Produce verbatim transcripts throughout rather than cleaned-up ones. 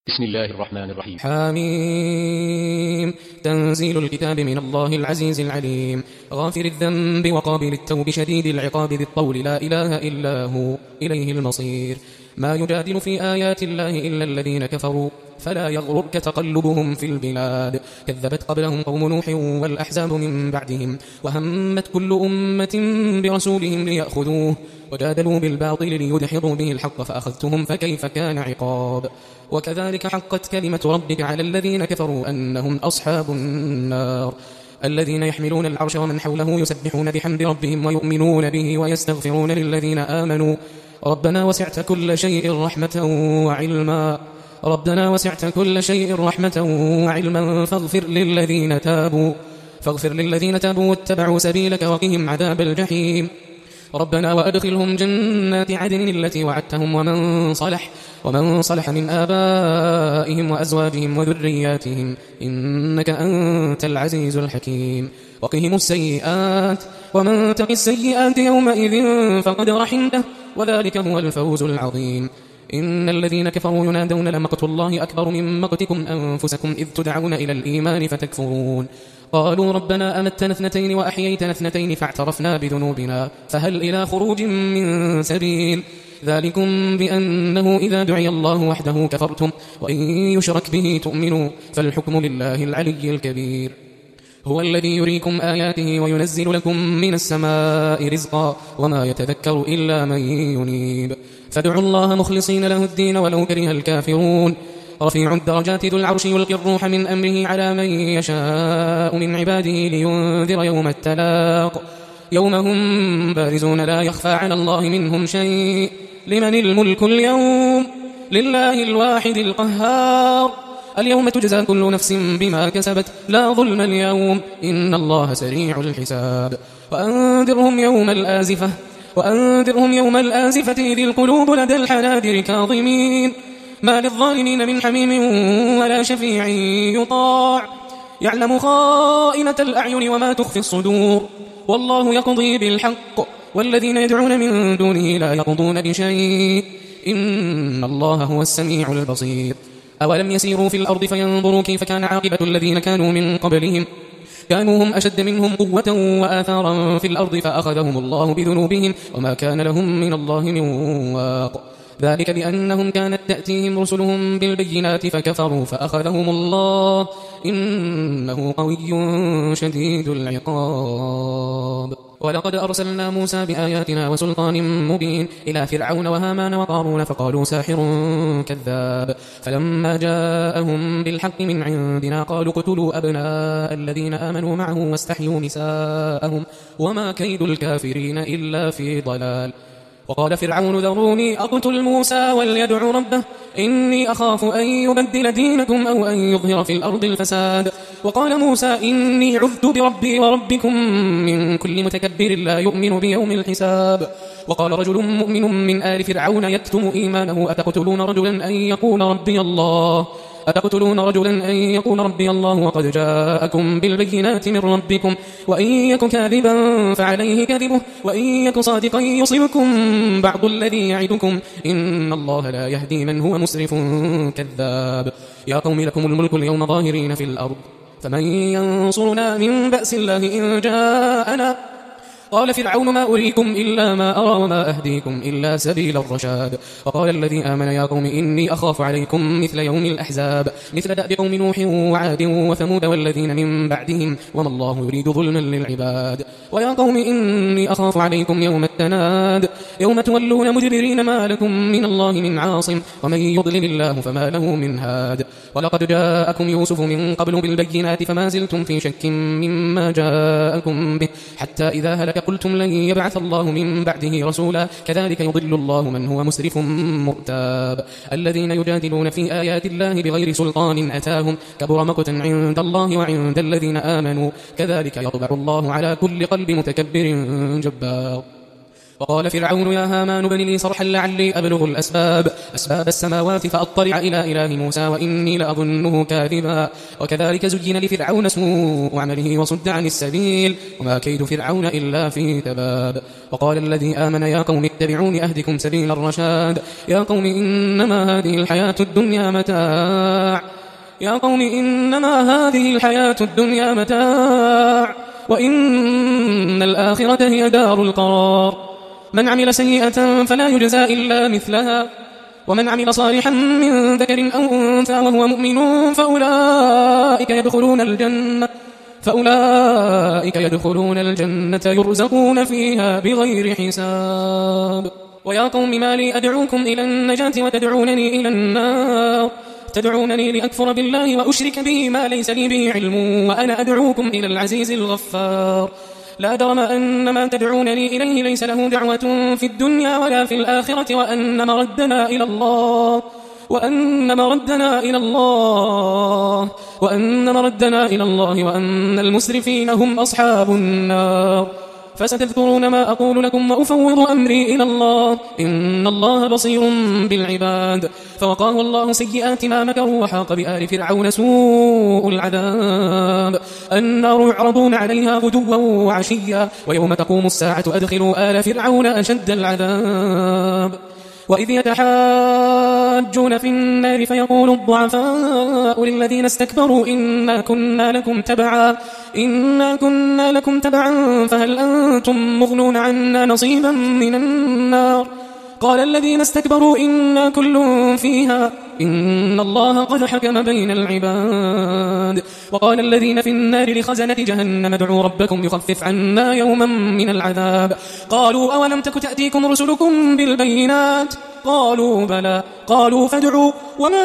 بسم الله الرحمن الرحيم. حميم. تنزيل الكتاب من الله العزيز العليم، غافر الذنب وقابل التوب شديد العقاب ذي الطول، لا إله إلا هو إليه المصير. ما يجادل في آيات الله إلا الذين كفروا، فلا يغررك تقلبهم في البلاد. كذبت قبلهم قوم نوح والأحزاب من بعدهم، وهمت كل أمة برسولهم ليأخذوه، وجادلوا بالباطل ليدحضوا به الحق فأخذتهم فكيف كان عقاب. وكذلك حقت كلمة ربك على الذين كفروا أنهم أصحاب النار. الذين يحملون العرش ومن حوله يسبحون بحمد ربهم ويؤمنون به ويستغفرون للذين آمنوا ربنا وسعت كل شيء رحمة وعلما ربنا وسعت كل شيء رحمة وعلما فاغفر للذين تابوا فاغفر للذين تابوا واتبعوا سبيلك وقهم عذاب الجحيم. ربنا وأدخلهم جنات عدن التي وعدتهم ومن صلح ومن صلح من آبائهم وأزواجهم وذرياتهم إنك أنت العزيز الحكيم. وقهم السيئات ومن تق السيئات يومئذ فقد رحمته وذلك هو الفوز العظيم. إن الذين كفروا ينادون لمقت الله أكبر من مقتكم أنفسكم إذ تدعون إلى الإيمان فتكفرون. قالوا ربنا أمتنا اثنتين وأحييتنا اثنتين فاعترفنا بذنوبنا فهل إلى خروج من سبيل. ذلكم بأنه إذا دعي الله وحده كفرتم وإن يشرك به تؤمنوا فالحكم لله العلي الكبير. هو الذي يريكم آياته وينزل لكم من السماء رزقا وما يتذكر إلا من ينيب. فادعوا الله مخلصين له الدين ولو كره الكافرون. رفيع الدرجات ذو العرش يلقي الروح من أمره على من يشاء من عباده لينذر يوم التلاق يوم هم بارزون لا يخفى على الله منهم شيء. لمن الملك اليوم؟ لله الواحد القهار. اليوم تجزى كل نفس بما كسبت لا ظلم اليوم إن الله سريع الحساب. وأنذرهم يوم الآزفة وأنذرهم يوم الآزفة إذ القلوب لدى الحناجر كاظمين ما للظالمين من حميم ولا شفيع يطاع يعلم خائنة الأعين وما تخفي الصدور والله يقضي بالحق والذين يدعون من دونه لا يقضون بشيء إن الله هو السميع البصير. أولم يسيروا في الأرض فينظروا كيف كان عاقبة الذين كانوا من قبلهم كانوا هم أشد منهم قوة وآثارا في الأرض فأخذهم الله بذنوبهم وما كان لهم من الله من واق. ذلك بأنهم كانت تأتيهم رسلهم بالبينات فكفروا فأخذهم الله إنه قوي شديد العقاب. ولقد أرسلنا موسى بآياتنا وسلطان مبين إلى فرعون وهامان وقارون فقالوا ساحر كذاب. فلما جاءهم بالحق من عندنا قالوا اقتلوا أبناء الذين آمنوا معه واستحيوا نساءهم وما كيد الكافرين إلا في ضلال. وقال فرعون ذروني أقتل موسى وليدع ربه إني أخاف أن يبدل دينكم أو أن يظهر في الأرض الفساد. وقال موسى إني عذت بربي وربكم من كل متكبر لا يؤمن بيوم الحساب. وقال رجل مؤمن من آل فرعون يكتم إيمانه أتقتلون رجلا أن يقول ربي الله أتقتلون رجلا أن يقول ربي الله وقد جاءكم بالبينات من ربكم وإن يك كاذبا فعليه كذبه وإن يك صادقا يصبكم بعض الذي يعدكم إن الله لا يهدي من هو مسرف كذاب. يا قوم لكم الملك اليوم ظاهرين في الأرض فمن ينصرنا من بأس الله إن جاءنا. قال فرعون ما أريكم إلا ما أرى وما أهديكم إلا سبيل الرشاد. وقال الذي آمن يا قوم إني أخاف عليكم مثل يوم الأحزاب مثل دأب قوم نوح وعاد وثمود والذين من بعدهم وما الله يريد ظلما للعباد. ويا قوم إني أخاف عليكم يوم التناد يوم تولون مدبرين ما لكم من الله من عاصم ومن يضلل الله فما له من هاد. ولقد جاءكم يوسف من قبل بالبينات فما زلتم في شك مما جاءكم به حتى إذا هلك قلتم لن يبعث الله من بعده رسولا كذلك يضل الله من هو مسرف مرتاب. الذين يجادلون في آيات الله بغير سلطان أتاهم كبر مقتا عند الله وعند الذين آمنوا كذلك يطبع الله على كل قلب متكبر جبار. وقال فرعون يا هامان ابن لي صرحا لعلي أبلغ الأسباب أسباب السماوات فأطلع إلى إله موسى وإني لأظنه كاذبا وكذلك زين لفرعون سوء عمله وصد عن السبيل وما كيد فرعون إلا في تباب وقال الذي آمن يا قوم اتبعون أهدكم سبيل الرشاد يا قوم إنما هذه الحياة الدنيا متاع يا قوم إنما هذه الحياة الدنيا متاع وإن الآخرة هي دار القرار من عمل سيئة فلا يجزى إلا مثلها ومن عمل صالحا من ذكر أو أنثى وهو مؤمن فأولئك يدخلون الجنة فأولئك يدخلون الجنة يرزقون فيها بغير حساب ويا قوم ما لي أدعوكم إلى النجاة وتدعونني إلى النار تدعونني لأكفر بالله وأشرك به ما ليس لي به علم وأنا أدعوكم إلى العزيز الغفار لا جرم أن ما تدعونني إليه ليس له دعوة في الدنيا ولا في الآخرة وأن مردنا إلى الله وأن مردنا إلى الله وأن مردنا إلى الله وأن المسرفين هم أصحاب النار فستذكرون ما أقول لكم وأفوض أمري إلى الله إن الله بصير بالعباد فوقاه الله سيئات ما مكروا وحاق بآل فرعون سوء العذاب النار يعرضون عليها غدوا وعشيا ويوم تقوم الساعة أدخلوا آل فرعون أشد العذاب وإذ يتحاجون في النار فيقول الضعفاء للذين استكبروا إنا كنا لكم تبعا إنا كنا لكم تبعا فهل أنتم مغنون عنا نصيبا من النار قال الذين استكبروا إنا كل فيها إن الله قد حكم بين العباد وقال الذين في النار لخزنة جهنم ادعوا ربكم يخفف عنا يوما من العذاب قالوا أولم تك تأتيكم رسلكم بالبينات قالوا بلى قالوا فادعوا وما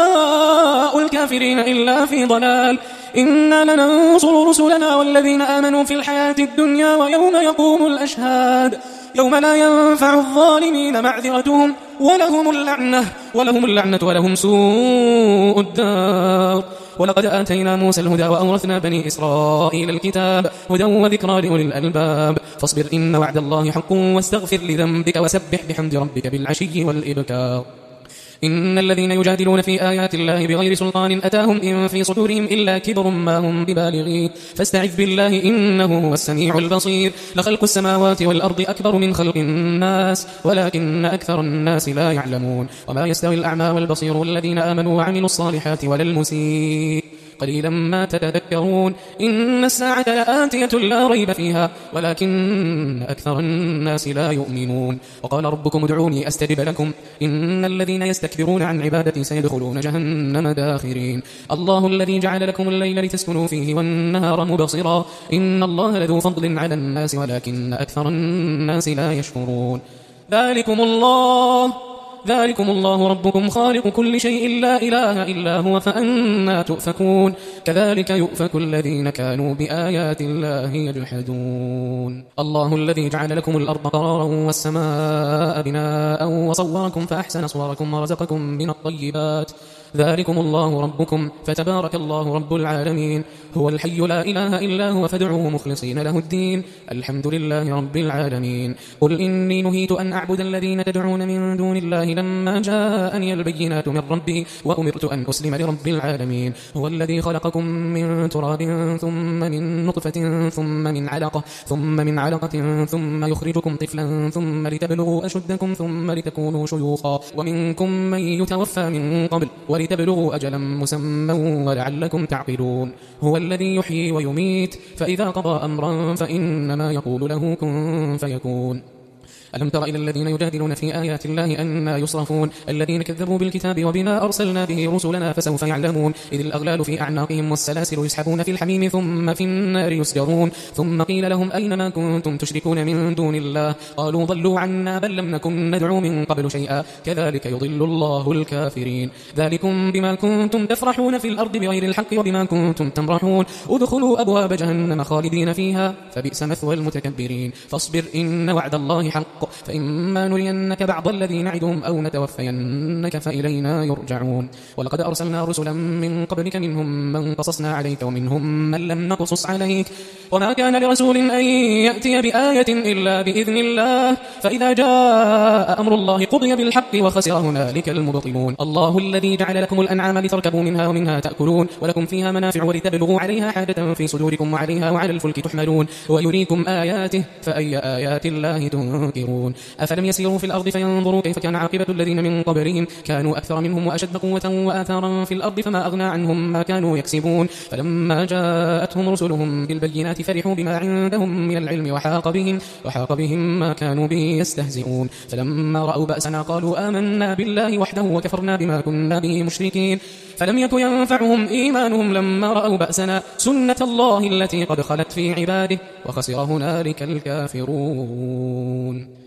دعاء الكافرين إلا في ضلال إنا لننصر رسلنا والذين آمنوا في الحياة الدنيا ويوم يقوم الأشهاد يوم لا ينفع الظالمين معذرتهم ولهم اللعنة ولهم اللعنة ولهم سوء الدار ولقد آتينا موسى الهدى وأورثنا بني إسرائيل الكتاب هدى وذكرى لأولي الألباب فاصبر إن وعد الله حق واستغفر لذنبك وسبح بحمد ربك بالعشي والإبكار إن الذين يجادلون في آيات الله بغير سلطان أتاهم إن في صدورهم إلا كبر ما هم ببالغين فاستعذ بالله إنه هو السميع البصير لخلق السماوات والأرض أكبر من خلق الناس ولكن أكثر الناس لا يعلمون وما يستوي الأعمى والبصير والذين آمنوا وعملوا الصالحات ولا المسيء قليلا ما تتذكرون إن الساعة لآتية لا ريب فيها ولكن أكثر الناس لا يؤمنون وقال ربكم ادعوني أستجب لكم إن الذين يستكبرون عن عبادتي سيدخلون جهنم داخرين الله الذي جعل لكم الليل لتسكنوا فيه والنهار مبصرا إن الله لذو فضل على الناس ولكن أكثر الناس لا يشكرون ذلكم الله ذلكم الله ربكم خالق كل شيء لا إله إلا هو فأنا تؤفكون كذلك يؤفك الذين كانوا بآيات الله يجحدون الله الذي جعل لكم الأرض قرارا والسماء بناء وصوركم فأحسن صوركم ورزقكم من الطيبات ذلكم الله ربكم فتبارك الله رب العالمين هو الحي لا إله إلا هو فادعوه مخلصين له الدين الحمد لله رب العالمين قل إني نهيت أن أعبد الذين تدعون من دون الله لما جاءني البينات من ربي وأمرت أن أسلم لرب العالمين هو الذي خلقكم من تراب ثم من نطفة ثم من علقة ثم من علقة ثم يخرجكم طفلا ثم لتبلغوا أشدكم ثم لتكونوا شيوخا ومنكم من يتوفى من قبل ولتبلغوا أجلا مسمى ولعلكم تعقلون هو الذي يحيي ويميت فإذا قضى أمرا فإنما يقول له كن فيكون ألم تر إلى الذين يجادلون في آيات الله أنى يصرفون الذين كذبوا بالكتاب وبما أرسلنا به رسلنا فسوف يعلمون إذ الأغلال في أعناقهم والسلاسل يسحبون في الحميم ثم في النار يسجرون ثم قيل لهم أين ما كنتم تشركون من دون الله قالوا ضلوا عنا بل لم نكن ندعو من قبل شيئا كذلك يضل الله الكافرين ذلكم بما كنتم تفرحون في الأرض بغير الحق وبما كنتم تمرحون ادخلوا أبواب جهنم خالدين فيها فبئس مثوى المتكبرين فاصبر إن وعد الله حق بالحق فإما نرينك بعض الذي نعدهم أو نتوفينك فإلينا يرجعون ولقد أرسلنا رسلا من قبلك منهم من قصصنا عليك ومنهم من لم نقصص عليك وما كان لرسول أن يأتي بآية إلا بإذن الله فإذا جاء أمر الله قضي بالحق وخسر هنالك المبطلون الله الذي جعل لكم الأنعام لتركبوا منها ومنها تأكلون ولكم فيها منافع ولتبلغوا عليها حاجة في صدوركم وعليها وعلى الفلك تحملون ويريكم آياته فأي آيات الله تنكرون أفلم يسيروا في الأرض فينظروا كيف كان عاقبة الذين من قبلهم كانوا أكثر منهم وأشد قوة وآثارا في الأرض فما أغنى عنهم ما كانوا يكسبون فلما جاءتهم رسلهم بالبينات فرحوا بما عندهم من العلم وحاق بهم, وحاق بهم ما كانوا به يستهزئون فلما رأوا بأسنا قالوا آمنا بالله وحده وكفرنا بما كنا به مشركين فلم يك ينفعهم إيمانهم لما رأوا بأسنا سنة الله التي قد خلت في عباده وخسر هنالك الكافرون.